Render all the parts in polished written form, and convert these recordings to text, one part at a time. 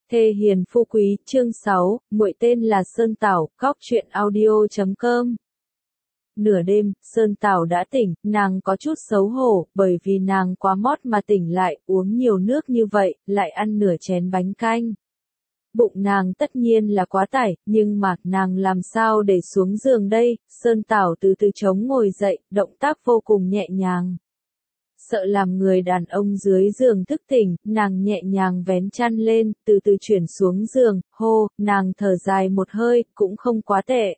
Thê hiền phu quý, chương 6, muội tên là Sơn Tảo, cóc truyện audio.com. Nửa đêm, Sơn Tảo đã tỉnh, nàng có chút xấu hổ, bởi vì nàng quá mót mà tỉnh lại, uống nhiều nước như vậy, lại ăn nửa chén bánh canh. Bụng nàng tất nhiên là quá tải, nhưng mà, nàng làm sao để xuống giường đây, Sơn Tảo từ từ chống ngồi dậy, động tác vô cùng nhẹ nhàng. Sợ làm người đàn ông dưới giường thức tỉnh, nàng nhẹ nhàng vén chăn lên, từ từ chuyển xuống giường, hô, nàng thở dài một hơi, cũng không quá tệ.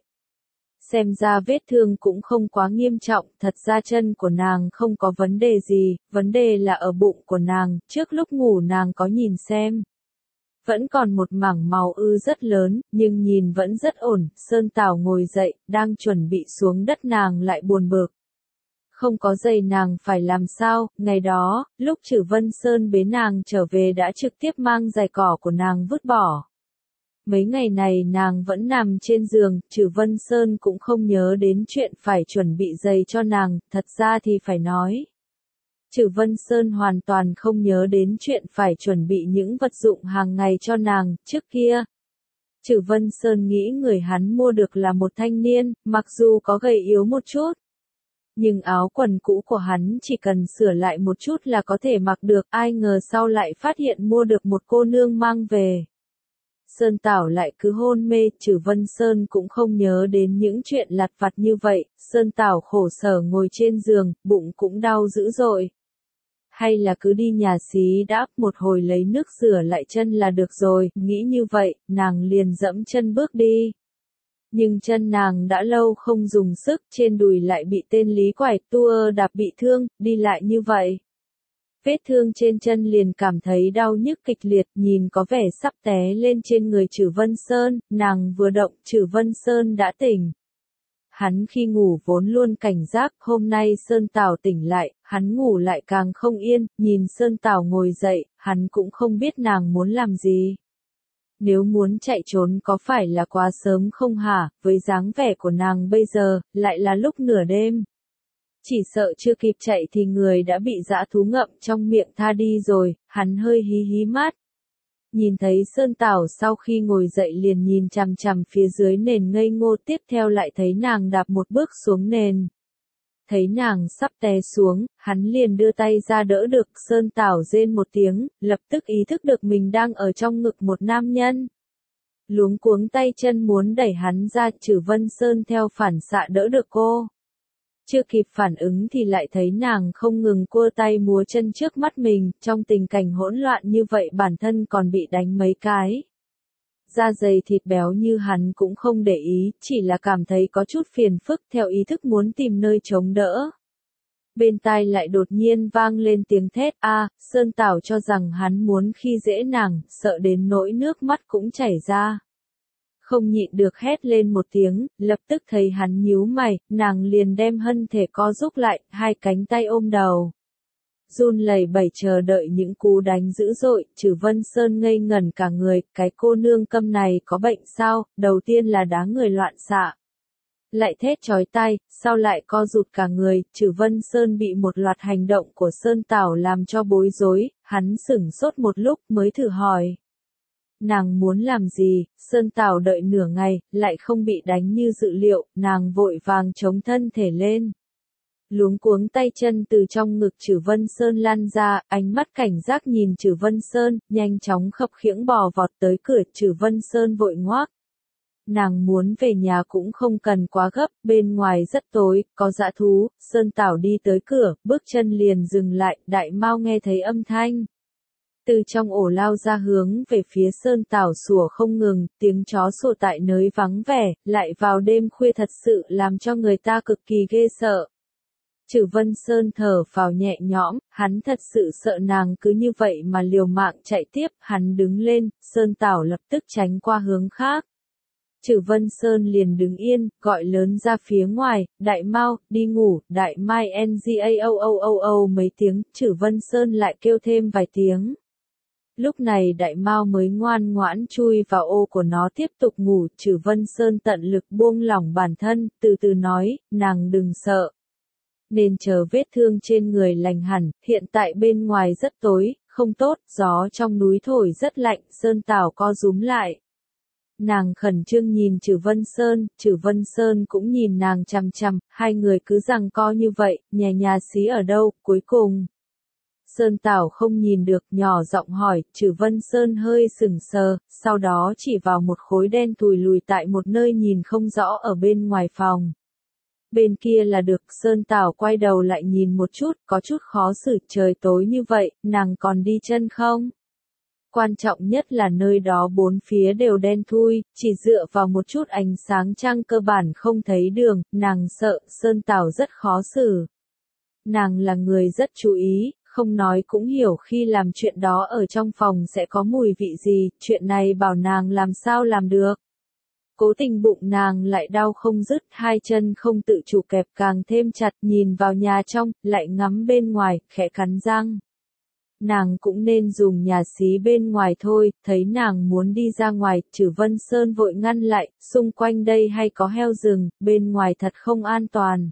Xem ra vết thương cũng không quá nghiêm trọng, thật ra chân của nàng không có vấn đề gì, vấn đề là ở bụng của nàng, trước lúc ngủ nàng có nhìn xem. Vẫn còn một mảng màu ư rất lớn, nhưng nhìn vẫn rất ổn, Sơn Tảo ngồi dậy, đang chuẩn bị xuống đất nàng lại buồn bực. Không có giày nàng phải làm sao, ngày đó, lúc Trử Vân Sơn bế nàng trở về đã trực tiếp mang giày cỏ của nàng vứt bỏ. Mấy ngày này nàng vẫn nằm trên giường, Trử Vân Sơn cũng không nhớ đến chuyện phải chuẩn bị giày cho nàng, thật ra thì phải nói. Trử Vân Sơn hoàn toàn không nhớ đến chuyện phải chuẩn bị những vật dụng hàng ngày cho nàng, trước kia. Trử Vân Sơn nghĩ người hắn mua được là một thanh niên, mặc dù có gầy yếu một chút. Nhưng áo quần cũ của hắn chỉ cần sửa lại một chút là có thể mặc được, ai ngờ sau lại phát hiện mua được một cô nương mang về. Sơn Tảo lại cứ hôn mê, Trử Vân Sơn cũng không nhớ đến những chuyện lặt vặt như vậy, Sơn Tảo khổ sở ngồi trên giường, bụng cũng đau dữ dội. Hay là cứ đi nhà xí đáp một hồi lấy nước rửa lại chân là được rồi, nghĩ như vậy, nàng liền dẫm chân bước đi. Nhưng chân nàng đã lâu không dùng sức, trên đùi lại bị tên Lý Quải Tua đạp bị thương, đi lại như vậy. Vết thương trên chân liền cảm thấy đau nhức kịch liệt, nhìn có vẻ sắp té lên trên người Trử Vân Sơn, nàng vừa động, Trử Vân Sơn đã tỉnh. Hắn khi ngủ vốn luôn cảnh giác, hôm nay Sơn Tảo tỉnh lại, hắn ngủ lại càng không yên, nhìn Sơn Tảo ngồi dậy, hắn cũng không biết nàng muốn làm gì. Nếu muốn chạy trốn có phải là quá sớm không hả, với dáng vẻ của nàng bây giờ, lại là lúc nửa đêm. Chỉ sợ chưa kịp chạy thì người đã bị dã thú ngậm trong miệng tha đi rồi, hắn hơi hí hí mắt. Nhìn thấy Sơn Tảo sau khi ngồi dậy liền nhìn chằm chằm phía dưới nền ngây ngô, tiếp theo lại thấy nàng đạp một bước xuống nền. Thấy nàng sắp té xuống, hắn liền đưa tay ra đỡ được, Sơn Tảo rên một tiếng, lập tức ý thức được mình đang ở trong ngực một nam nhân. Luống cuống tay chân muốn đẩy hắn ra, Trử Vân Sơn theo phản xạ đỡ được cô. Chưa kịp phản ứng thì lại thấy nàng không ngừng cua tay múa chân trước mắt mình, trong tình cảnh hỗn loạn như vậy bản thân còn bị đánh mấy cái. Da dày thịt béo như hắn cũng không để ý, chỉ là cảm thấy có chút phiền phức, theo ý thức muốn tìm nơi chống đỡ. Bên tai lại đột nhiên vang lên tiếng thét, Sơn Tảo cho rằng hắn muốn khi dễ nàng, sợ đến nỗi nước mắt cũng chảy ra. Không nhịn được hét lên một tiếng, lập tức thấy hắn nhíu mày, nàng liền đem thân thể co rúm lại, hai cánh tay ôm đầu. Run lẩy bẩy chờ đợi những cú đánh dữ dội, Trử Vân Sơn ngây ngẩn cả người, cái cô nương câm này có bệnh sao, đầu tiên là đá người loạn xạ. Lại thét chói tai, sau lại co rụt cả người, Trử Vân Sơn bị một loạt hành động của Sơn Tảo làm cho bối rối, hắn sửng sốt một lúc mới thử hỏi. Nàng muốn làm gì, Sơn Tảo đợi nửa ngày, lại không bị đánh như dự liệu, nàng vội vàng chống thân thể lên. Luống cuống tay chân từ trong ngực Trử Vân Sơn lăn ra, ánh mắt cảnh giác nhìn Trử Vân Sơn, nhanh chóng khập khiễng bò vọt tới cửa, Trử Vân Sơn vội ngoác. Nàng muốn về nhà cũng không cần quá gấp, bên ngoài rất tối, có dã thú, Sơn Tảo đi tới cửa, bước chân liền dừng lại, Đại Mao nghe thấy âm thanh. Từ trong ổ lao ra hướng về phía Sơn Tảo sủa không ngừng, tiếng chó sủa tại nơi vắng vẻ, lại vào đêm khuya thật sự làm cho người ta cực kỳ ghê sợ. Trử Vân Sơn thở phào nhẹ nhõm, hắn thật sự sợ nàng cứ như vậy mà liều mạng chạy tiếp, hắn đứng lên, Sơn Tảo lập tức tránh qua hướng khác. Trử Vân Sơn liền đứng yên, gọi lớn ra phía ngoài, Đại Mao, đi ngủ, Đại Mai ngao mấy tiếng, Trử Vân Sơn lại kêu thêm vài tiếng. Lúc này Đại Mao mới ngoan ngoãn chui vào ô của nó tiếp tục ngủ, Trử Vân Sơn tận lực buông lỏng bản thân, từ từ nói, nàng đừng sợ. Nên chờ vết thương trên người lành hẳn, hiện tại bên ngoài rất tối, không tốt, gió trong núi thổi rất lạnh, Sơn Tảo co rúm lại. Nàng khẩn trương nhìn Trử Vân Sơn cũng nhìn nàng chằm chằm, hai người cứ giằng co như vậy, nhà xí ở đâu, cuối cùng. Sơn Tảo không nhìn được, nhỏ giọng hỏi, Trử Vân Sơn hơi sững sờ, sau đó chỉ vào một khối đen thùi lùi tại một nơi nhìn không rõ ở bên ngoài phòng. Bên kia là được, Sơn Tảo quay đầu lại nhìn một chút, có chút khó xử, trời tối như vậy, nàng còn đi chân không? Quan trọng nhất là nơi đó bốn phía đều đen thui, chỉ dựa vào một chút ánh sáng trăng cơ bản không thấy đường, nàng sợ, Sơn Tảo rất khó xử. Nàng là người rất chú ý, không nói cũng hiểu khi làm chuyện đó ở trong phòng sẽ có mùi vị gì, chuyện này bảo nàng làm sao làm được. Cố tình bụng nàng lại đau không dứt, hai chân không tự chủ kẹp càng thêm chặt, nhìn vào nhà trong, lại ngắm bên ngoài, khẽ cắn răng. Nàng cũng nên dùng nhà xí bên ngoài thôi, thấy nàng muốn đi ra ngoài, Trử Vân Sơn vội ngăn lại, xung quanh đây hay có heo rừng, bên ngoài thật không an toàn.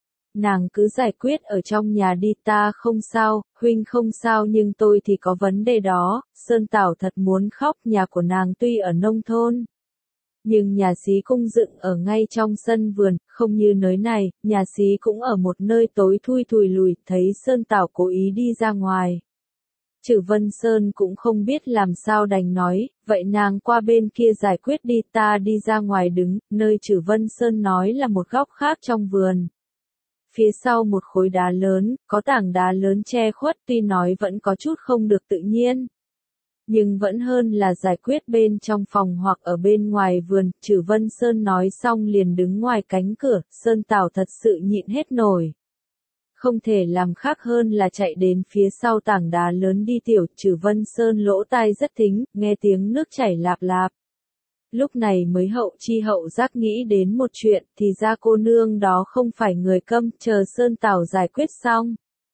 Nàng cứ giải quyết ở trong nhà đi, ta không sao, huynh không sao nhưng tôi thì có vấn đề đó. Sơn Tảo thật muốn khóc, nhà của nàng tuy ở nông thôn, nhưng nhà xí cung dựng ở ngay trong sân vườn, không như nơi này, nhà xí cũng ở một nơi tối thui thùi lùi, thấy Sơn Tảo cố ý đi ra ngoài. Trử Vân Sơn cũng không biết làm sao đành nói, vậy nàng qua bên kia giải quyết đi, ta đi ra ngoài đứng, nơi Trử Vân Sơn nói là một góc khác trong vườn. Phía sau một khối đá lớn, có tảng đá lớn che khuất, tuy nói vẫn có chút không được tự nhiên. Nhưng vẫn hơn là giải quyết bên trong phòng hoặc ở bên ngoài vườn, Trử Vân Sơn nói xong liền đứng ngoài cánh cửa, Sơn Tảo thật sự nhịn hết nổi. Không thể làm khác hơn là chạy đến phía sau tảng đá lớn đi tiểu, Trử Vân Sơn lỗ tai rất thính, nghe tiếng nước chảy lạp lạp. Lúc này mới hậu chi hậu giác nghĩ đến một chuyện, thì ra cô nương đó không phải người câm, chờ Sơn Tảo giải quyết xong.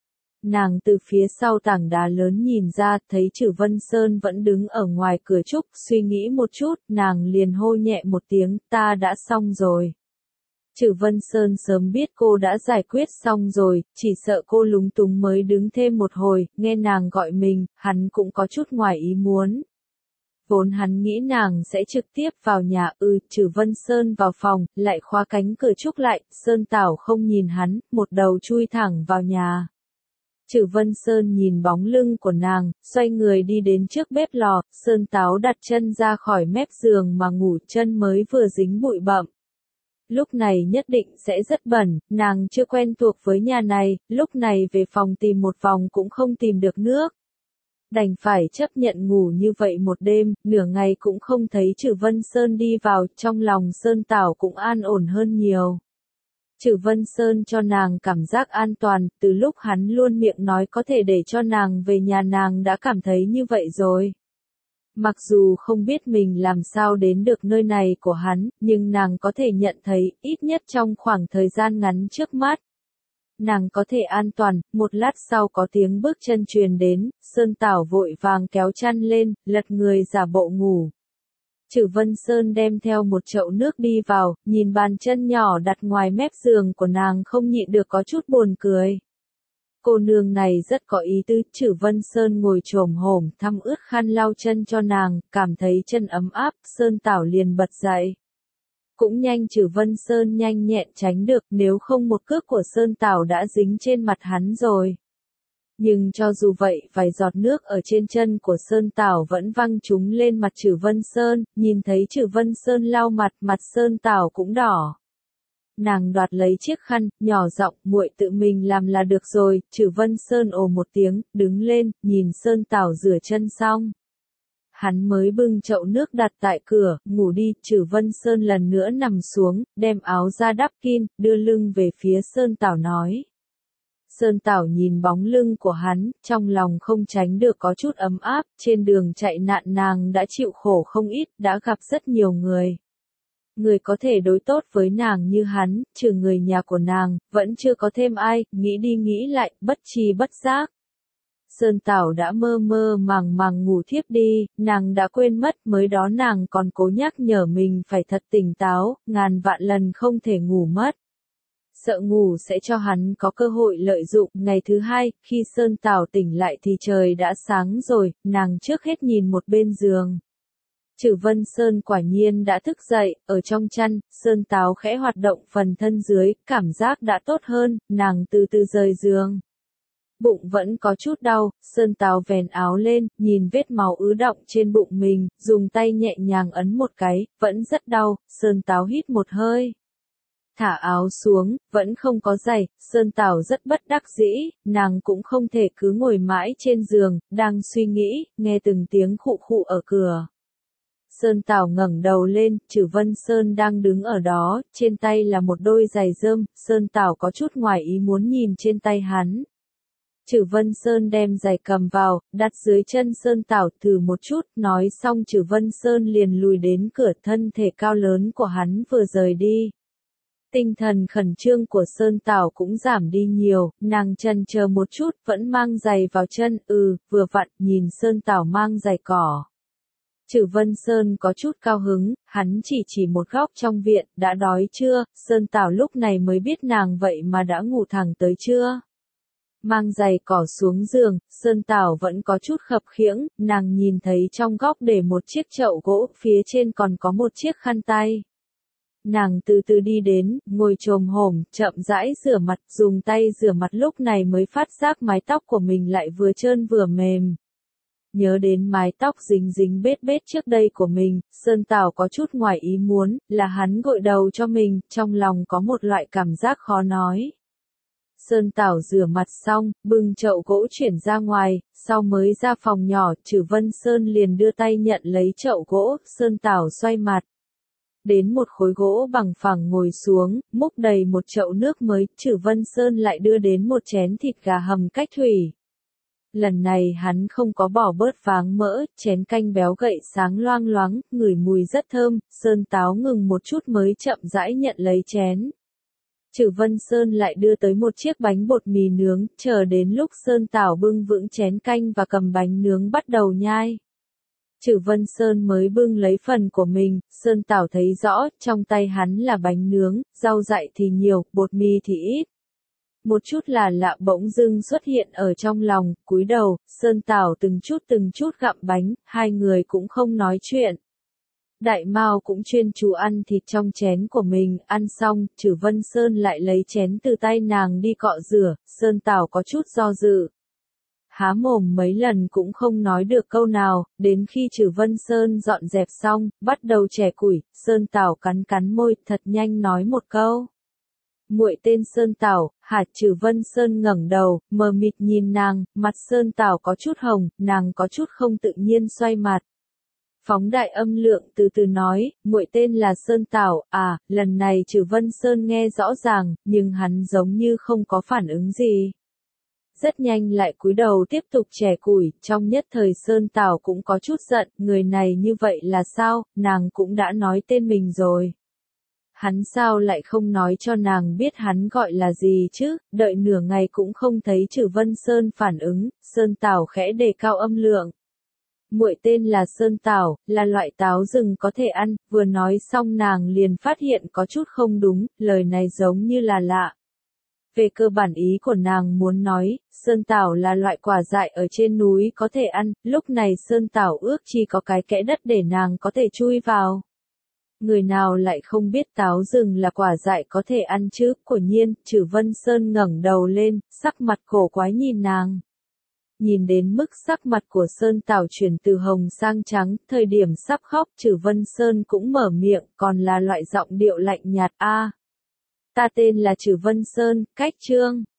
Nàng từ phía sau tảng đá lớn nhìn ra, thấy Trử Vân Sơn vẫn đứng ở ngoài cửa trúc, suy nghĩ một chút, nàng liền hô nhẹ một tiếng, ta đã xong rồi. Trử Vân Sơn sớm biết cô đã giải quyết xong rồi, chỉ sợ cô lúng túng mới đứng thêm một hồi, nghe nàng gọi mình, hắn cũng có chút ngoài ý muốn. Vốn hắn nghĩ nàng sẽ trực tiếp vào nhà, Trử Vân Sơn vào phòng, lại khóa cánh cửa trúc lại, Sơn Tảo không nhìn hắn, một đầu chui thẳng vào nhà. Trử Vân Sơn nhìn bóng lưng của nàng, xoay người đi đến trước bếp lò, Sơn Tảo đặt chân ra khỏi mép giường mà ngủ, chân mới vừa dính bụi bặm. Lúc này nhất định sẽ rất bẩn, nàng chưa quen thuộc với nhà này, lúc này về phòng tìm một vòng cũng không tìm được nước. Đành phải chấp nhận ngủ như vậy một đêm, nửa ngày cũng không thấy Trử Vân Sơn đi vào, trong lòng Sơn Tảo cũng an ổn hơn nhiều. Trử Vân Sơn cho nàng cảm giác an toàn, từ lúc hắn luôn miệng nói có thể để cho nàng về nhà nàng đã cảm thấy như vậy rồi. Mặc dù không biết mình làm sao đến được nơi này của hắn, nhưng nàng có thể nhận thấy, ít nhất trong khoảng thời gian ngắn trước mắt. Nàng có thể an toàn, một lát sau có tiếng bước chân truyền đến, Sơn Tảo vội vàng kéo chăn lên, lật người giả bộ ngủ. Trử Vân Sơn đem theo một chậu nước đi vào, nhìn bàn chân nhỏ đặt ngoài mép giường của nàng không nhịn được có chút buồn cười. Cô nương này rất có ý tứ, Trử Vân Sơn ngồi chồm hổm thăm ướt khăn lau chân cho nàng, cảm thấy chân ấm áp, Sơn Tảo liền bật dậy. Cũng nhanh Trử Vân Sơn nhanh nhẹn tránh được, nếu không một cước của Sơn Tảo đã dính trên mặt hắn rồi. Nhưng cho dù vậy, vài giọt nước ở trên chân của Sơn Tảo vẫn văng trúng lên mặt Trử Vân Sơn, nhìn thấy Trử Vân Sơn lau mặt, mặt Sơn Tảo cũng đỏ. Nàng đoạt lấy chiếc khăn, nhỏ giọng, muội tự mình làm là được rồi, Trử Vân Sơn ồ một tiếng, đứng lên, nhìn Sơn Tảo rửa chân xong. Hắn mới bưng chậu nước đặt tại cửa, ngủ đi, Trử Vân Sơn lần nữa nằm xuống, đem áo ra đắp kín, đưa lưng về phía Sơn Tảo nói. Sơn Tảo nhìn bóng lưng của hắn, trong lòng không tránh được có chút ấm áp, trên đường chạy nạn nàng đã chịu khổ không ít, đã gặp rất nhiều người. Người có thể đối tốt với nàng như hắn, trừ người nhà của nàng, vẫn chưa có thêm ai, nghĩ đi nghĩ lại, bất tri bất giác. Sơn Tảo đã mơ mơ màng màng ngủ thiếp đi, nàng đã quên mất, mới đó nàng còn cố nhắc nhở mình phải thật tỉnh táo, ngàn vạn lần không thể ngủ mất. sợ ngủ sẽ cho hắn có cơ hội lợi dụng. Ngày thứ hai, khi Sơn Tảo tỉnh lại thì trời đã sáng rồi, nàng trước hết nhìn một bên giường. Trử Vân Sơn quả nhiên đã thức dậy, ở trong chăn, Sơn Tảo khẽ hoạt động phần thân dưới, cảm giác đã tốt hơn, nàng từ từ rời giường. Bụng vẫn có chút đau, Sơn Tảo vén áo lên, nhìn vết máu ứ đọng trên bụng mình, dùng tay nhẹ nhàng ấn một cái, vẫn rất đau, Sơn Tảo hít một hơi. Thả áo xuống, vẫn không có giày, Sơn Tảo rất bất đắc dĩ, nàng cũng không thể cứ ngồi mãi trên giường, đang suy nghĩ, nghe từng tiếng khụ khụ ở cửa. Sơn Tảo ngẩng đầu lên, Trử Vân Sơn đang đứng ở đó, trên tay là một đôi giày rơm, Sơn Tảo có chút ngoài ý muốn nhìn trên tay hắn. Trử Vân Sơn đem giày cầm vào, đặt dưới chân Sơn Tảo thử một chút, nói xong Trử Vân Sơn liền lùi đến cửa, thân thể cao lớn của hắn vừa rời đi. Tinh thần khẩn trương của Sơn Tảo cũng giảm đi nhiều, nàng chần chờ một chút, vẫn mang giày vào chân, vừa vặn, nhìn Sơn Tảo mang giày cỏ. Trử Vân Sơn có chút cao hứng, hắn chỉ một góc trong viện, đã đói chưa, Sơn Tảo lúc này mới biết nàng vậy mà đã ngủ thẳng tới trưa. Mang giày cỏ xuống giường, Sơn Tảo vẫn có chút khập khiễng, nàng nhìn thấy trong góc để một chiếc chậu gỗ, phía trên còn có một chiếc khăn tay. Nàng từ từ đi đến, ngồi chồm hổm, chậm rãi rửa mặt, dùng tay rửa mặt lúc này mới phát giác mái tóc của mình lại vừa trơn vừa mềm. Nhớ đến mái tóc dính dính bết bết trước đây của mình, Sơn Tảo có chút ngoài ý muốn, là hắn gội đầu cho mình, trong lòng có một loại cảm giác khó nói. Sơn Tảo rửa mặt xong, bưng chậu gỗ chuyển ra ngoài, sau mới ra phòng nhỏ, Trử Vân Sơn liền đưa tay nhận lấy chậu gỗ, Sơn Tảo xoay mặt. Đến một khối gỗ bằng phẳng ngồi xuống, múc đầy một chậu nước mới, Trử Vân Sơn lại đưa đến một chén thịt gà hầm cách thủy. Lần này hắn không có bỏ bớt váng mỡ, chén canh béo gậy sáng loang loáng, ngửi mùi rất thơm, Sơn Tảo ngừng một chút mới chậm rãi nhận lấy chén. Trử Vân Sơn lại đưa tới một chiếc bánh bột mì nướng, chờ đến lúc Sơn Tảo bưng vững chén canh và cầm bánh nướng bắt đầu nhai. Trử Vân Sơn mới bưng lấy phần của mình, Sơn Tảo thấy rõ, trong tay hắn là bánh nướng, rau dại thì nhiều, bột mì thì ít. Một chút là lạ bỗng dưng xuất hiện ở trong lòng, cúi đầu, Sơn Tảo từng chút gặm bánh, hai người cũng không nói chuyện. Đại Mao cũng chuyên chú ăn thịt trong chén của mình, ăn xong, Trử Vân Sơn lại lấy chén từ tay nàng đi cọ rửa, Sơn Tảo có chút do dự. Há mồm mấy lần cũng không nói được câu nào, đến khi Trử Vân Sơn dọn dẹp xong, bắt đầu chẻ củi, Sơn Tảo cắn cắn môi, thật nhanh nói một câu. Muội tên Sơn Tảo, hả? Trử Vân Sơn ngẩng đầu, mờ mịt nhìn nàng, mặt Sơn Tảo có chút hồng, nàng có chút không tự nhiên xoay mặt. Phóng đại âm lượng từ từ nói, muội tên là Sơn Tảo, lần này Trử Vân Sơn nghe rõ ràng, nhưng hắn giống như không có phản ứng gì. Rất nhanh lại cúi đầu tiếp tục chẻ củi, trong nhất thời Sơn Tảo cũng có chút giận, người này như vậy là sao, nàng cũng đã nói tên mình rồi. Hắn sao lại không nói cho nàng biết hắn gọi là gì chứ, đợi nửa ngày cũng không thấy Trử Vân Sơn phản ứng, Sơn Tảo khẽ đề cao âm lượng. Muội tên là Sơn Tảo, là loại táo rừng có thể ăn, vừa nói xong nàng liền phát hiện có chút không đúng, lời này giống như là lạ. Về cơ bản ý của nàng muốn nói, Sơn Tảo là loại quả dại ở trên núi có thể ăn, lúc này Sơn Tảo ước chỉ có cái kẽ đất để nàng có thể chui vào. Người nào lại không biết táo rừng là quả dại có thể ăn chứ, quả nhiên, Trử Vân Sơn ngẩng đầu lên, sắc mặt cổ quái nhìn nàng. Nhìn đến mức sắc mặt của Sơn Tảo chuyển từ hồng sang trắng, thời điểm sắp khóc Trử Vân Sơn cũng mở miệng, còn là loại giọng điệu lạnh nhạt ta tên là Trử Vân Sơn, cách chương.